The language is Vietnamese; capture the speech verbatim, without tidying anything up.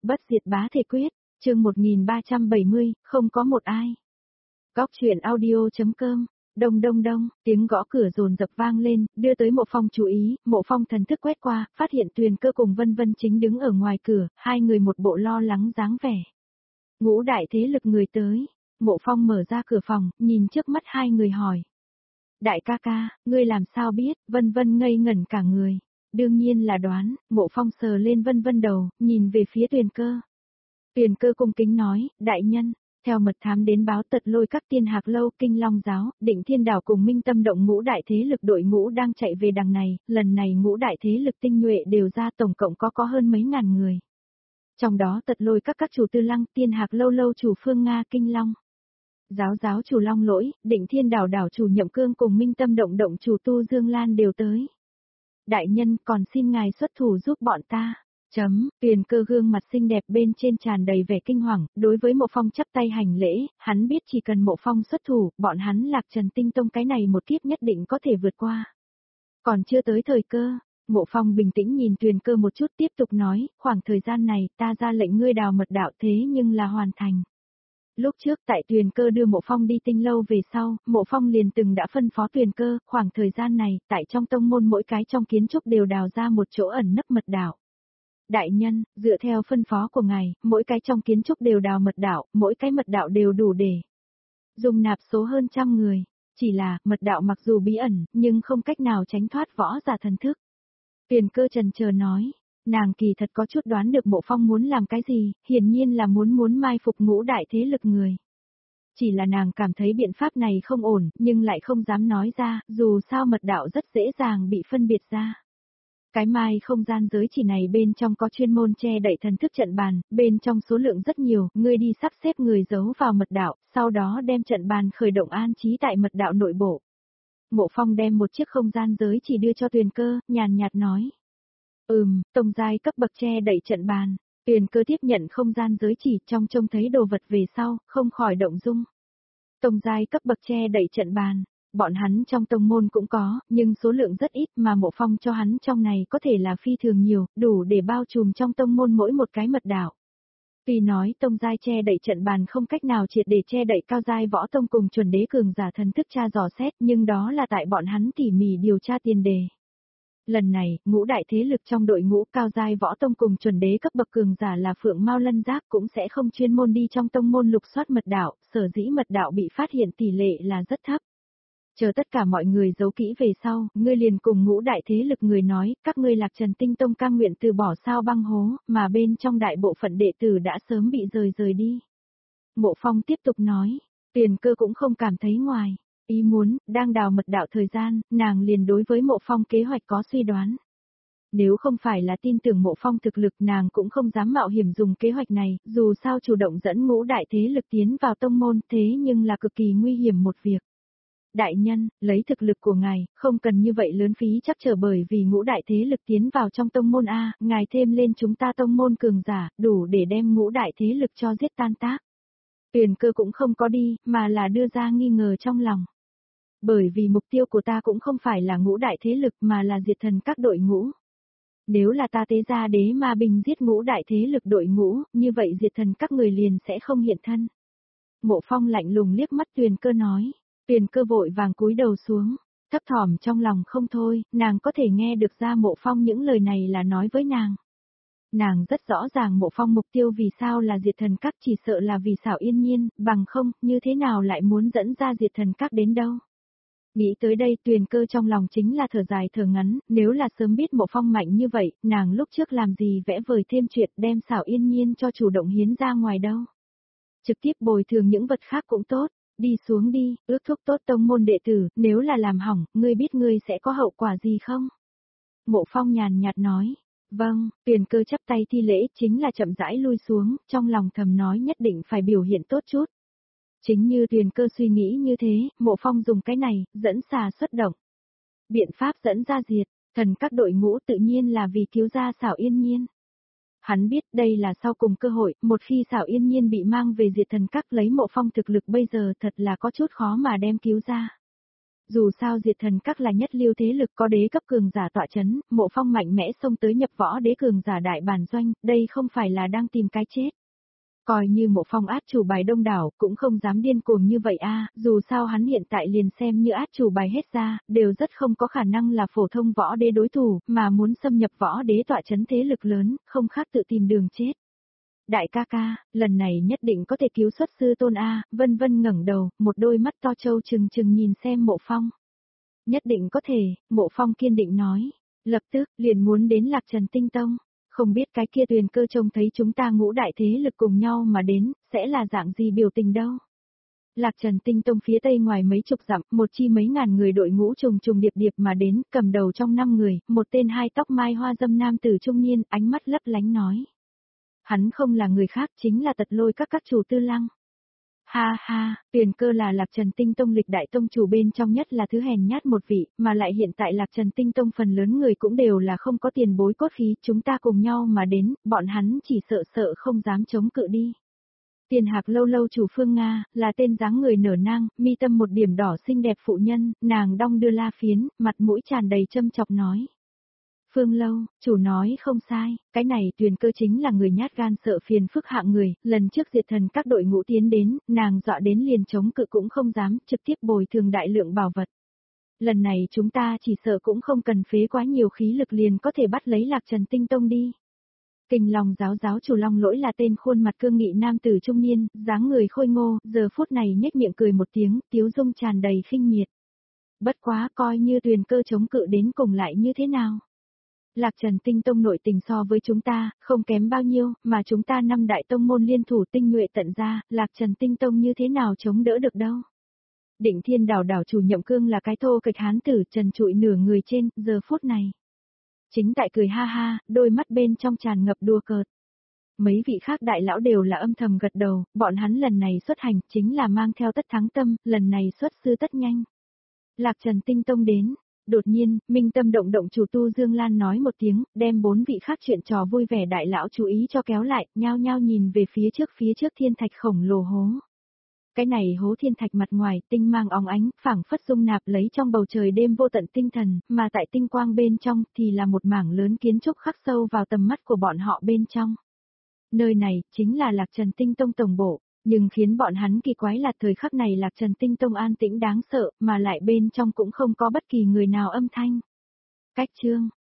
bất diệt bá thể quyết, chương một nghìn ba trăm bảy mươi, không có một ai. Góc truyện audio.com, đông đông đông, tiếng gõ cửa dồn dập vang lên, đưa tới Mộ Phong chú ý, Mộ Phong thần thức quét qua, phát hiện Tuyền Cơ cùng Vân Vân chính đứng ở ngoài cửa, hai người một bộ lo lắng dáng vẻ. Ngũ đại thế lực người tới, Mộ Phong mở ra cửa phòng, nhìn trước mắt hai người hỏi. Đại ca ca, ngươi làm sao biết? Vân Vân ngây ngẩn cả người. Đương nhiên là đoán, Mộ Phong sờ lên Vân Vân đầu, nhìn về phía Tuyền Cơ. Tuyền Cơ cung kính nói, đại nhân, theo mật thám đến báo Tật Lôi các tiên hạc lâu, Kinh Long giáo, Định Thiên đảo cùng Minh Tâm động ngũ đại thế lực đội ngũ đang chạy về đằng này, lần này ngũ đại thế lực tinh nhuệ đều ra, tổng cộng có có hơn mấy ngàn người. Trong đó Tật Lôi các các chủ Tư Lăng, tiên hạc lâu lâu chủ Phương Nga, Kinh Long giáo giáo chủ Long Lỗi, Định Thiên đảo đảo chủ Nhậm Cương cùng Minh Tâm động động chủ Tu Dương Lan đều tới. Đại nhân, còn xin ngài xuất thủ giúp bọn ta. Chấm, Tuyền Cơ gương mặt xinh đẹp bên trên tràn đầy vẻ kinh hoàng, đối với Mộ Phong chắp tay hành lễ, hắn biết chỉ cần Mộ Phong xuất thủ, bọn hắn Lạc Trần Tinh Tông cái này một kiếp nhất định có thể vượt qua. Còn chưa tới thời cơ, Mộ Phong bình tĩnh nhìn Tuyền Cơ một chút tiếp tục nói, khoảng thời gian này ta ra lệnh ngươi đào mật đạo thế nhưng là hoàn thành. Lúc trước tại Tuyền Cơ đưa Mộ Phong đi Tinh lâu về sau, Mộ Phong liền từng đã phân phó Tuyền Cơ, khoảng thời gian này, tại trong tông môn mỗi cái trong kiến trúc đều đào ra một chỗ ẩn nấp mật đạo. Đại nhân, dựa theo phân phó của ngài, mỗi cái trong kiến trúc đều đào mật đạo, mỗi cái mật đạo đều đủ để dùng nạp số hơn trăm người. Chỉ là, mật đạo mặc dù bí ẩn, nhưng không cách nào tránh thoát võ giả thần thức. Tuyền Cơ trần chờ nói, nàng kỳ thật có chút đoán được Mộ Phong muốn làm cái gì, hiển nhiên là muốn muốn mai phục ngũ đại thế lực người. Chỉ là nàng cảm thấy biện pháp này không ổn, nhưng lại không dám nói ra, dù sao mật đạo rất dễ dàng bị phân biệt ra. Cái mai không gian giới chỉ này bên trong có chuyên môn che đậy thần thức trận bàn, bên trong số lượng rất nhiều, ngươi đi sắp xếp người giấu vào mật đạo, sau đó đem trận bàn khởi động an trí tại mật đạo nội bộ. Mộ Phong đem một chiếc không gian giới chỉ đưa cho Tuyền Cơ, nhàn nhạt nói. Ừm, tông giai cấp bậc che đậy trận bàn. Tuyền Cơ tiếp nhận không gian giới chỉ, trong trông thấy đồ vật về sau, không khỏi động dung. Tông giai cấp bậc che đậy trận bàn. Bọn hắn trong tông môn cũng có, nhưng số lượng rất ít mà Mộ Phong cho hắn trong này có thể là phi thường nhiều, đủ để bao trùm trong tông môn mỗi một cái mật đạo. Tuy nói tông giai che đậy trận bàn không cách nào triệt để che đậy cao giai võ tông cùng chuẩn đế cường giả thần thức tra dò xét, nhưng đó là tại bọn hắn tỉ mỉ điều tra tiền đề. Lần này, ngũ đại thế lực trong đội ngũ cao giai võ tông cùng chuẩn đế cấp bậc cường giả là Phượng Mao Lân Giác cũng sẽ không chuyên môn đi trong tông môn lục soát mật đạo, sở dĩ mật đạo bị phát hiện tỷ lệ là rất thấp. Chờ tất cả mọi người giấu kỹ về sau, ngươi liền cùng ngũ đại thế lực người nói, các ngươi Lạc Trần Tinh Tông cam nguyện từ bỏ sao băng hố, mà bên trong đại bộ phận đệ tử đã sớm bị rời rời đi. Mộ Phong tiếp tục nói, Tuyền Cơ cũng không cảm thấy ngoài ý muốn, đang đào mật đạo thời gian, nàng liền đối với Mộ Phong kế hoạch có suy đoán. Nếu không phải là tin tưởng Mộ Phong thực lực nàng cũng không dám mạo hiểm dùng kế hoạch này, dù sao chủ động dẫn ngũ đại thế lực tiến vào tông môn thế nhưng là cực kỳ nguy hiểm một việc. Đại nhân, lấy thực lực của ngài, không cần như vậy lớn phí chắc trở bởi vì ngũ đại thế lực tiến vào trong tông môn A, ngài thêm lên chúng ta tông môn cường giả, đủ để đem ngũ đại thế lực cho giết tan tác. Tuyền Cơ cũng không có đi, mà là đưa ra nghi ngờ trong lòng. Bởi vì mục tiêu của ta cũng không phải là ngũ đại thế lực mà là diệt thần các đội ngũ. Nếu là ta tế ra đế ma bình giết ngũ đại thế lực đội ngũ, như vậy diệt thần các người liền sẽ không hiện thân. Mộ Phong lạnh lùng liếc mắt Tuyền Cơ nói. Tuyền Cơ vội vàng cúi đầu xuống, thấp thỏm trong lòng không thôi, nàng có thể nghe được ra Mộ Phong những lời này là nói với nàng. Nàng rất rõ ràng Mộ Phong mục tiêu vì sao là diệt thần các chỉ sợ là vì xảo Yên Nhiên, bằng không, như thế nào lại muốn dẫn ra diệt thần các đến đâu. Nghĩ tới đây Tuyền Cơ trong lòng chính là thở dài thở ngắn, nếu là sớm biết Mộ Phong mạnh như vậy, nàng lúc trước làm gì vẽ vời thêm chuyện đem xảo Yên Nhiên cho chủ động hiến ra ngoài đâu. Trực tiếp bồi thường những vật khác cũng tốt. Đi xuống đi, ước thúc tốt tông môn đệ tử, nếu là làm hỏng, ngươi biết ngươi sẽ có hậu quả gì không? Mộ Phong nhàn nhạt nói, vâng, Tuyền Cơ chắp tay thi lễ chính là chậm rãi lui xuống, trong lòng thầm nói nhất định phải biểu hiện tốt chút. Chính như Tuyền Cơ suy nghĩ như thế, Mộ Phong dùng cái này, dẫn xà xuất động. Biện pháp dẫn ra diệt, thần các đội ngũ tự nhiên là vì cứu ra xảo Yên Nhiên. Hắn biết đây là sau cùng cơ hội, một khi xảo Yên Nhiên bị mang về diệt thần các lấy Mộ Phong thực lực bây giờ thật là có chút khó mà đem cứu ra. Dù sao diệt thần các là nhất lưu thế lực có đế cấp cường giả tọa chấn, Mộ Phong mạnh mẽ xông tới nhập võ đế cường giả đại bản doanh, đây không phải là đang tìm cái chết. Coi như Mộ Phong át chủ bài đông đảo, cũng không dám điên cuồng như vậy a, dù sao hắn hiện tại liền xem như át chủ bài hết ra, đều rất không có khả năng là phổ thông võ đế đối thủ, mà muốn xâm nhập võ đế tọa chấn thế lực lớn, không khác tự tìm đường chết. Đại ca ca, lần này nhất định có thể cứu xuất sư tôn a, Vân Vân ngẩng đầu, một đôi mắt to trâu trừng trừng nhìn xem Mộ Phong. Nhất định có thể, Mộ Phong kiên định nói, lập tức liền muốn đến Lạc Trần Tinh Tông. Không biết cái kia Tuyền Cơ trông thấy chúng ta ngũ đại thế lực cùng nhau mà đến, sẽ là dạng gì biểu tình đâu. Lạc Trần Tinh Tông phía tây ngoài mấy chục dặm, một chi mấy ngàn người đội ngũ trùng trùng điệp điệp mà đến, cầm đầu trong năm người, một tên hai tóc mai hoa dâm nam tử trung niên, ánh mắt lấp lánh nói. Hắn không là người khác, chính là Tật Lôi các các chủ Tư Lăng. Ha ha, Tuyền Cơ là Lạc Trần Tinh Tông lịch đại tông chủ bên trong nhất là thứ hèn nhát một vị, mà lại hiện tại Lạc Trần Tinh Tông phần lớn người cũng đều là không có tiền bối cốt khí, chúng ta cùng nhau mà đến, bọn hắn chỉ sợ sợ không dám chống cự đi. Tiền Hạc Lâu Lâu chủ Phương Nga, là tên dáng người nở nang, mi tâm một điểm đỏ xinh đẹp phụ nhân, nàng đong đưa la phiến, mặt mũi tràn đầy châm chọc nói. Phương Lâu, chủ nói không sai, cái này Tuyền Cơ chính là người nhát gan sợ phiền phức hạng người, lần trước diệt thần các đội ngũ tiến đến, nàng dọa đến liền chống cự cũng không dám, trực tiếp bồi thường đại lượng bảo vật. Lần này chúng ta chỉ sợ cũng không cần phế quá nhiều khí lực liền có thể bắt lấy Lạc Trần Tinh Tông đi. Kình Long giáo giáo chủ Long Lỗi là tên khuôn mặt cương nghị nam tử trung niên, dáng người khôi ngô, giờ phút này nhếch miệng cười một tiếng, tiếu dung tràn đầy khinh miệt. Bất quá coi như Tuyền Cơ chống cự đến cùng lại như thế nào. Lạc Trần Tinh Tông nội tình so với chúng ta, không kém bao nhiêu, mà chúng ta năm đại tông môn liên thủ tinh nhuệ tận ra, Lạc Trần Tinh Tông như thế nào chống đỡ được đâu. Định Thiên đảo đảo chủ Nhậm Cương là cái thô kịch hán tử trần trụi nửa người trên, giờ phút này. Chính tại cười ha ha, đôi mắt bên trong tràn ngập đùa cợt. Mấy vị khác đại lão đều là âm thầm gật đầu, bọn hắn lần này xuất hành chính là mang theo tất thắng tâm, lần này xuất sư tất nhanh. Lạc Trần Tinh Tông đến. Đột nhiên, minh tâm động động chủ Tu Dương Lan nói một tiếng, đem bốn vị khác chuyện trò vui vẻ đại lão chú ý cho kéo lại, nhao nhao nhìn về phía trước phía trước thiên thạch khổng lồ hố. Cái này hố thiên thạch mặt ngoài, tinh mang óng ánh, phảng phất dung nạp lấy trong bầu trời đêm vô tận tinh thần, mà tại tinh quang bên trong thì là một mảng lớn kiến trúc khắc sâu vào tầm mắt của bọn họ bên trong. Nơi này, chính là Lạc Trần Tinh Tông tổng bộ. Nhưng khiến bọn hắn kỳ quái là thời khắc này Lạc Trần Tinh Tông an tĩnh đáng sợ, mà lại bên trong cũng không có bất kỳ người nào âm thanh. Cách chương,